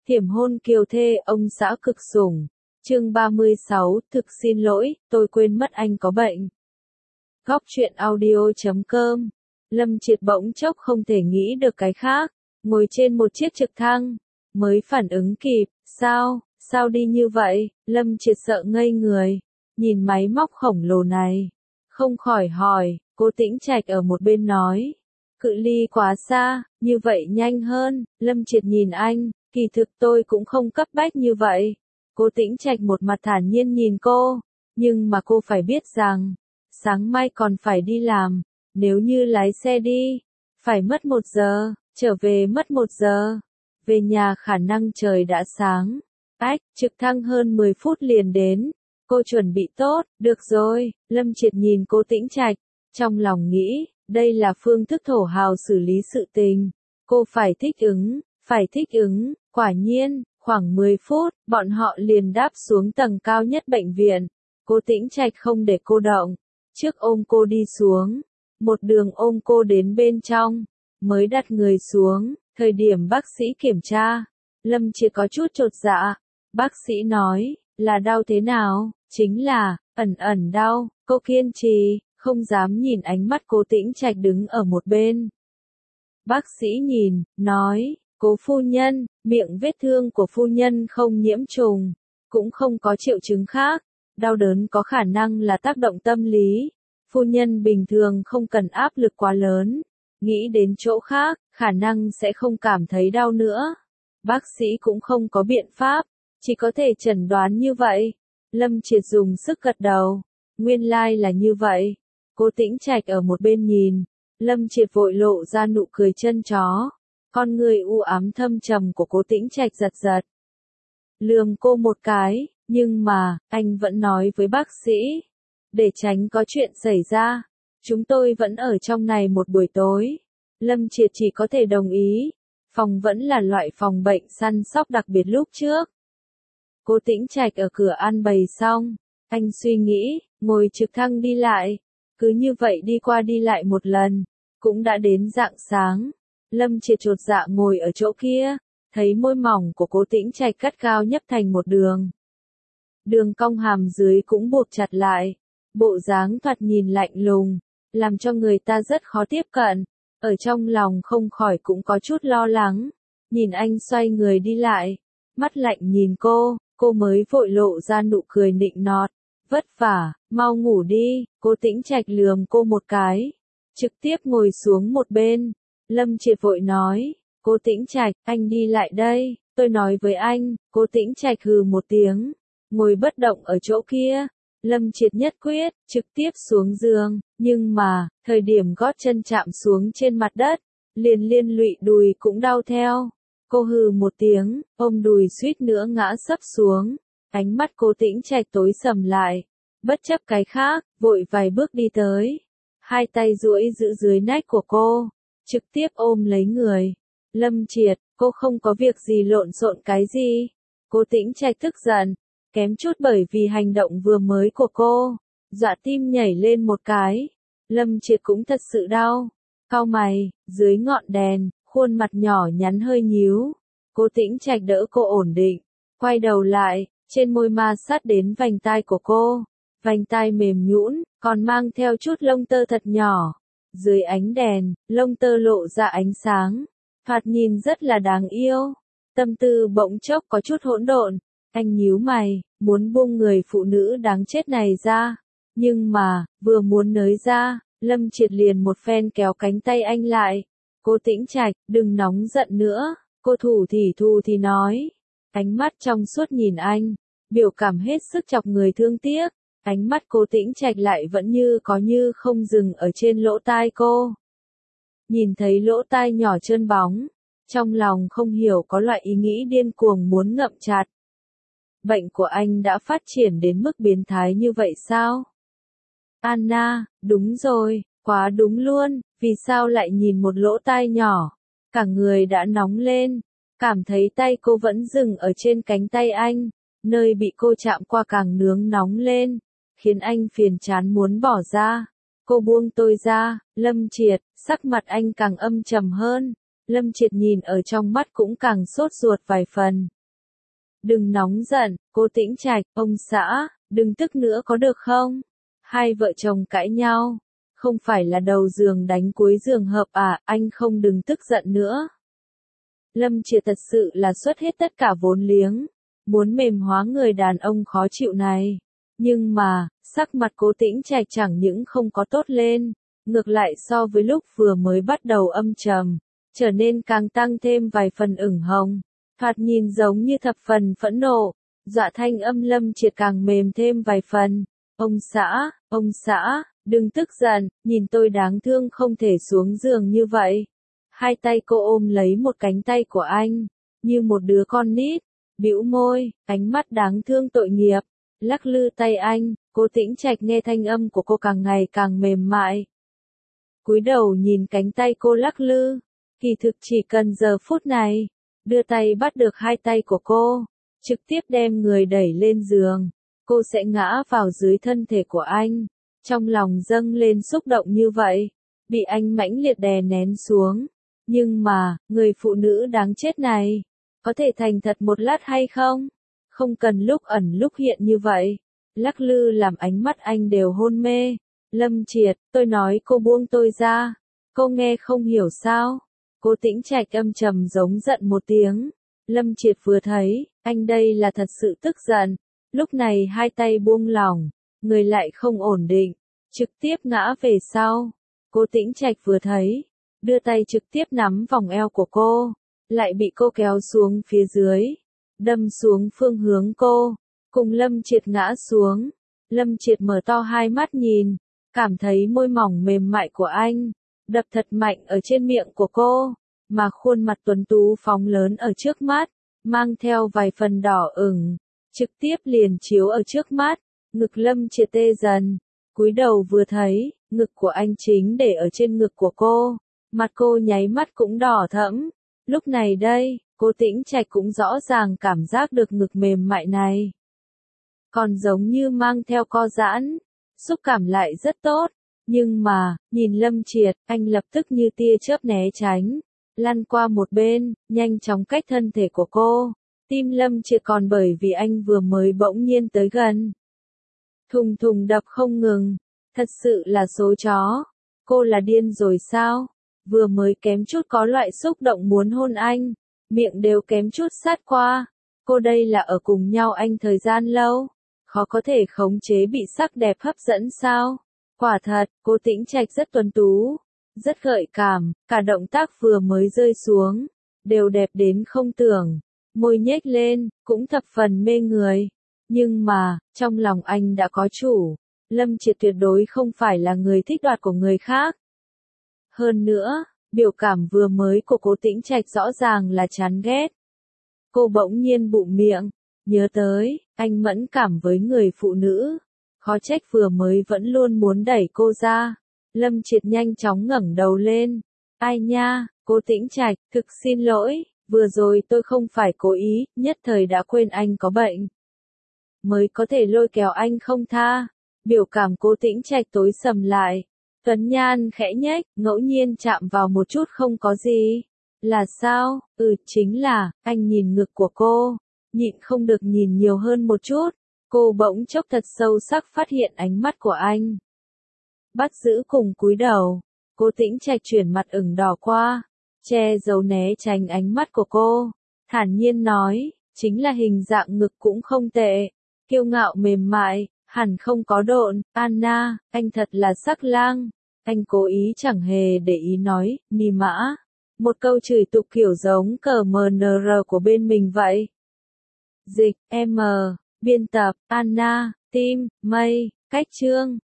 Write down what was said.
Thiểm hôn kiều thê ông xã cực sủng. Chương 36, thực xin lỗi, tôi quên mất anh có bệnh. Góc truyện audio.com. Lâm Triệt bỗng chốc không thể nghĩ được cái khác, ngồi trên một chiếc trực thăng, mới phản ứng kịp, sao đi như vậy, Lâm Triệt sợ ngây người, nhìn máy móc khổng lồ này, không khỏi hỏi, Cố Tĩnh Trạch ở một bên nói, cự ly quá xa, như vậy nhanh hơn, Lâm Triệt nhìn anh, kỳ thực tôi cũng không cấp bách như vậy. Cố Tĩnh Trạch một mặt thản nhiên nhìn cô, nhưng mà cô phải biết rằng, sáng mai còn phải đi làm, nếu như lái xe đi, phải mất 1 giờ, trở về mất 1 giờ, về nhà khả năng trời đã sáng. Trực thăng hơn 10 phút liền đến, cô chuẩn bị tốt, được rồi, Lâm Triệt nhìn Cố Tĩnh Trạch, trong lòng nghĩ, đây là phương thức thổ hào xử lý sự tình, cô phải thích ứng, quả nhiên, khoảng 10 phút, bọn họ liền đáp xuống tầng cao nhất bệnh viện, Cố Tĩnh Trạch không để cô động, trước ôm cô đi xuống, một đường ôm cô đến bên trong, mới đặt người xuống, thời điểm bác sĩ kiểm tra, Lâm Triệt có chút chột dạ, bác sĩ nói, là đau thế nào, chính là, ẩn đau, cô kiên trì, không dám nhìn ánh mắt Cố Tĩnh Trạch đứng ở một bên. Bác sĩ nhìn, nói, Cố phu nhân, miệng vết thương của phu nhân không nhiễm trùng, cũng không có triệu chứng khác, đau đớn có khả năng là tác động tâm lý, phu nhân bình thường không cần áp lực quá lớn, nghĩ đến chỗ khác, khả năng sẽ không cảm thấy đau nữa. Bác sĩ cũng không có biện pháp, chỉ có thể chẩn đoán như vậy. Lâm Triệt dùng sức gật đầu, nguyên lai là như vậy. Cố Tĩnh Trạch ở một bên nhìn, Lâm Triệt vội lộ ra nụ cười chân chó, con người u ám thâm trầm của Cố Tĩnh Trạch giật. Lườm cô một cái, nhưng mà, anh vẫn nói với bác sĩ, để tránh có chuyện xảy ra, chúng tôi vẫn ở trong này một buổi tối. Lâm Triệt chỉ có thể đồng ý, phòng vẫn là loại phòng bệnh săn sóc đặc biệt lúc trước. Cố Tĩnh Trạch ở cửa ăn bày xong, anh suy nghĩ, ngồi trực thăng đi lại, cứ như vậy đi qua đi lại một lần, cũng đã đến rạng sáng. Lâm Triệt chột dạ ngồi ở chỗ kia, thấy môi mỏng của Cố Tĩnh Trạch cắt cao nhấp thành một đường. Đường cong hàm dưới cũng buộc chặt lại, bộ dáng thoạt nhìn lạnh lùng, làm cho người ta rất khó tiếp cận, ở trong lòng không khỏi cũng có chút lo lắng, nhìn anh xoay người đi lại, mắt lạnh nhìn cô mới vội lộ ra nụ cười nịnh nọt, vất vả, mau ngủ đi, Cố Tĩnh Trạch lườm cô một cái, trực tiếp ngồi xuống một bên, Lâm Triệt vội nói, Cố Tĩnh Trạch, anh đi lại đây, tôi nói với anh, Cố Tĩnh Trạch hừ một tiếng, ngồi bất động ở chỗ kia, Lâm Triệt nhất quyết, trực tiếp xuống giường, nhưng mà, thời điểm gót chân chạm xuống trên mặt đất, liên lụy đùi cũng đau theo. Cô hừ một tiếng, ôm đùi suýt nữa ngã sấp xuống, ánh mắt Cố Tĩnh Trạch tối sầm lại, bất chấp cái khác, vội vài bước đi tới, hai tay duỗi giữ dưới nách của cô, trực tiếp ôm lấy người. Lâm Triệt, cô không có việc gì lộn xộn cái gì. Cố Tĩnh Trạch tức giận, kém chút bởi vì hành động vừa mới của cô, dọa tim nhảy lên một cái. Lâm Triệt cũng thật sự đau, cau mày, dưới ngọn đèn, khuôn mặt nhỏ nhắn hơi nhíu. Cố Tĩnh Trạch đỡ cô ổn định, quay đầu lại, trên môi ma sát đến vành tai của cô, vành tai mềm nhũn, còn mang theo chút lông tơ thật nhỏ. Dưới ánh đèn, lông tơ lộ ra ánh sáng, thoạt nhìn rất là đáng yêu. Tâm tư bỗng chốc có chút hỗn độn, anh nhíu mày, muốn buông người phụ nữ đáng chết này ra, nhưng mà, vừa muốn nới ra, Lâm Triệt liền một phen kéo cánh tay anh lại. Cố Tĩnh Trạch, đừng nóng giận nữa, cô thủ thì nói, ánh mắt trong suốt nhìn anh, biểu cảm hết sức chọc người thương tiếc, ánh mắt Cố Tĩnh Trạch lại vẫn như có như không dừng ở trên lỗ tai cô. Nhìn thấy lỗ tai nhỏ trơn bóng, trong lòng không hiểu có loại ý nghĩ điên cuồng muốn ngậm chặt. Bệnh của anh đã phát triển đến mức biến thái như vậy sao? Anna, đúng rồi, quá đúng luôn, vì sao lại nhìn một lỗ tai nhỏ, cả người đã nóng lên, cảm thấy tay cô vẫn dừng ở trên cánh tay anh, nơi bị cô chạm qua càng nướng nóng lên, khiến anh phiền chán muốn bỏ ra. Cô buông tôi ra, Lâm Triệt, sắc mặt anh càng âm trầm hơn, Lâm Triệt nhìn ở trong mắt cũng càng sốt ruột vài phần, Đừng nóng giận, cô Tĩnh Trạch, ông xã, đừng tức nữa có được không? Hai vợ chồng cãi nhau. Không phải là đầu giường đánh cuối giường hợp à, anh không đừng tức giận nữa. Lâm Triệt thật sự là xuất hết tất cả vốn liếng, muốn mềm hóa người đàn ông khó chịu này. Nhưng mà, sắc mặt Cố Tĩnh Trạch chẳng những không có tốt lên, ngược lại so với lúc vừa mới bắt đầu âm trầm, trở nên càng tăng thêm vài phần ửng hồng, thoạt nhìn giống như thập phần phẫn nộ, dọa thanh âm Lâm Triệt càng mềm thêm vài phần. Ông xã, đừng tức giận, nhìn tôi đáng thương không thể xuống giường như vậy. Hai tay cô ôm lấy một cánh tay của anh, như một đứa con nít, bĩu môi, ánh mắt đáng thương tội nghiệp, lắc lư tay anh. Cố Tĩnh Trạch nghe thanh âm của cô càng ngày càng mềm mại. Cúi đầu nhìn cánh tay cô lắc lư, kỳ thực chỉ cần giờ phút này, đưa tay bắt được hai tay của cô, trực tiếp đem người đẩy lên giường, cô sẽ ngã vào dưới thân thể của anh. Trong lòng dâng lên xúc động như vậy, bị anh mãnh liệt đè nén xuống. Nhưng mà, người phụ nữ đáng chết này, có thể thành thật một lát hay không? Không cần lúc ẩn lúc hiện như vậy. Lắc lư làm ánh mắt anh đều hôn mê. Lâm Triệt, tôi nói cô buông tôi ra. Cô nghe không hiểu sao? Cố Tĩnh Trạch âm trầm giống giận một tiếng. Lâm Triệt vừa thấy, anh đây là thật sự tức giận. Lúc này hai tay buông lỏng, người lại không ổn định, trực tiếp ngã về sau. Cố Tĩnh Trạch vừa thấy, đưa tay trực tiếp nắm vòng eo của cô, lại bị cô kéo xuống phía dưới, đâm xuống phương hướng cô, cùng Lâm Triệt ngã xuống. Lâm Triệt mở to hai mắt nhìn, cảm thấy môi mỏng mềm mại của anh, đập thật mạnh ở trên miệng của cô, mà khuôn mặt tuấn tú phóng lớn ở trước mắt, mang theo vài phần đỏ ửng, trực tiếp liền chiếu ở trước mắt, ngực Lâm Triệt tê dần, cúi đầu vừa thấy, ngực của anh chính để ở trên ngực của cô, mặt cô nháy mắt cũng đỏ thẫm. Lúc này đây, Cố Tĩnh Trạch cũng rõ ràng cảm giác được ngực mềm mại này, còn giống như mang theo co giãn, xúc cảm lại rất tốt. Nhưng mà, nhìn Lâm Triệt, anh lập tức như tia chớp né tránh, lăn qua một bên, nhanh chóng cách thân thể của cô. Tim Lâm Triệt còn bởi vì anh vừa mới bỗng nhiên tới gần, thùng thùng đập không ngừng, thật sự là số chó. Cô là điên rồi sao? Vừa mới kém chút có loại xúc động muốn hôn anh, miệng đều kém chút sát qua. Cô đây là ở cùng nhau anh thời gian lâu, khó có thể khống chế bị sắc đẹp hấp dẫn sao? Quả thật, Cố Tĩnh Trạch rất tuấn tú, rất gợi cảm, cả động tác vừa mới rơi xuống, đều đẹp đến không tưởng, môi nhếch lên, cũng thập phần mê người. Nhưng mà, trong lòng anh đã có chủ, Lâm Triệt tuyệt đối không phải là người thích đoạt của người khác. Hơn nữa, biểu cảm vừa mới của Cố Tĩnh Trạch rõ ràng là chán ghét. Cô bỗng nhiên bụm miệng, nhớ tới, anh mẫn cảm với người phụ nữ, khó trách vừa mới vẫn luôn muốn đẩy cô ra. Lâm Triệt nhanh chóng ngẩng đầu lên. Ai nha, Cố Tĩnh Trạch, thực xin lỗi, vừa rồi tôi không phải cố ý, nhất thời đã quên anh có bệnh, mới có thể lôi kéo anh không tha. Biểu cảm Cố Tĩnh Trạch tối sầm lại, tuấn nhan khẽ nhếch, ngẫu nhiên chạm vào một chút không có gì. Là sao? Chính là, anh nhìn ngực của cô, nhịn không được nhìn nhiều hơn một chút. Cô bỗng chốc thật sâu sắc phát hiện ánh mắt của anh, bắt giữ cùng cúi đầu. Cố Tĩnh Trạch chuyển mặt ửng đỏ qua, che giấu né tránh ánh mắt của cô, thản nhiên nói, chính là hình dạng ngực cũng không tệ, kiêu ngạo mềm mại, hẳn không có độn. Anna, anh thật là sắc lang. Anh cố ý chẳng hề để ý nói, mì mã. Một câu chửi tục kiểu giống cờ MNR của bên mình vậy. Dịch, M, biên tập, Anna, Tim, Mây, cách chương.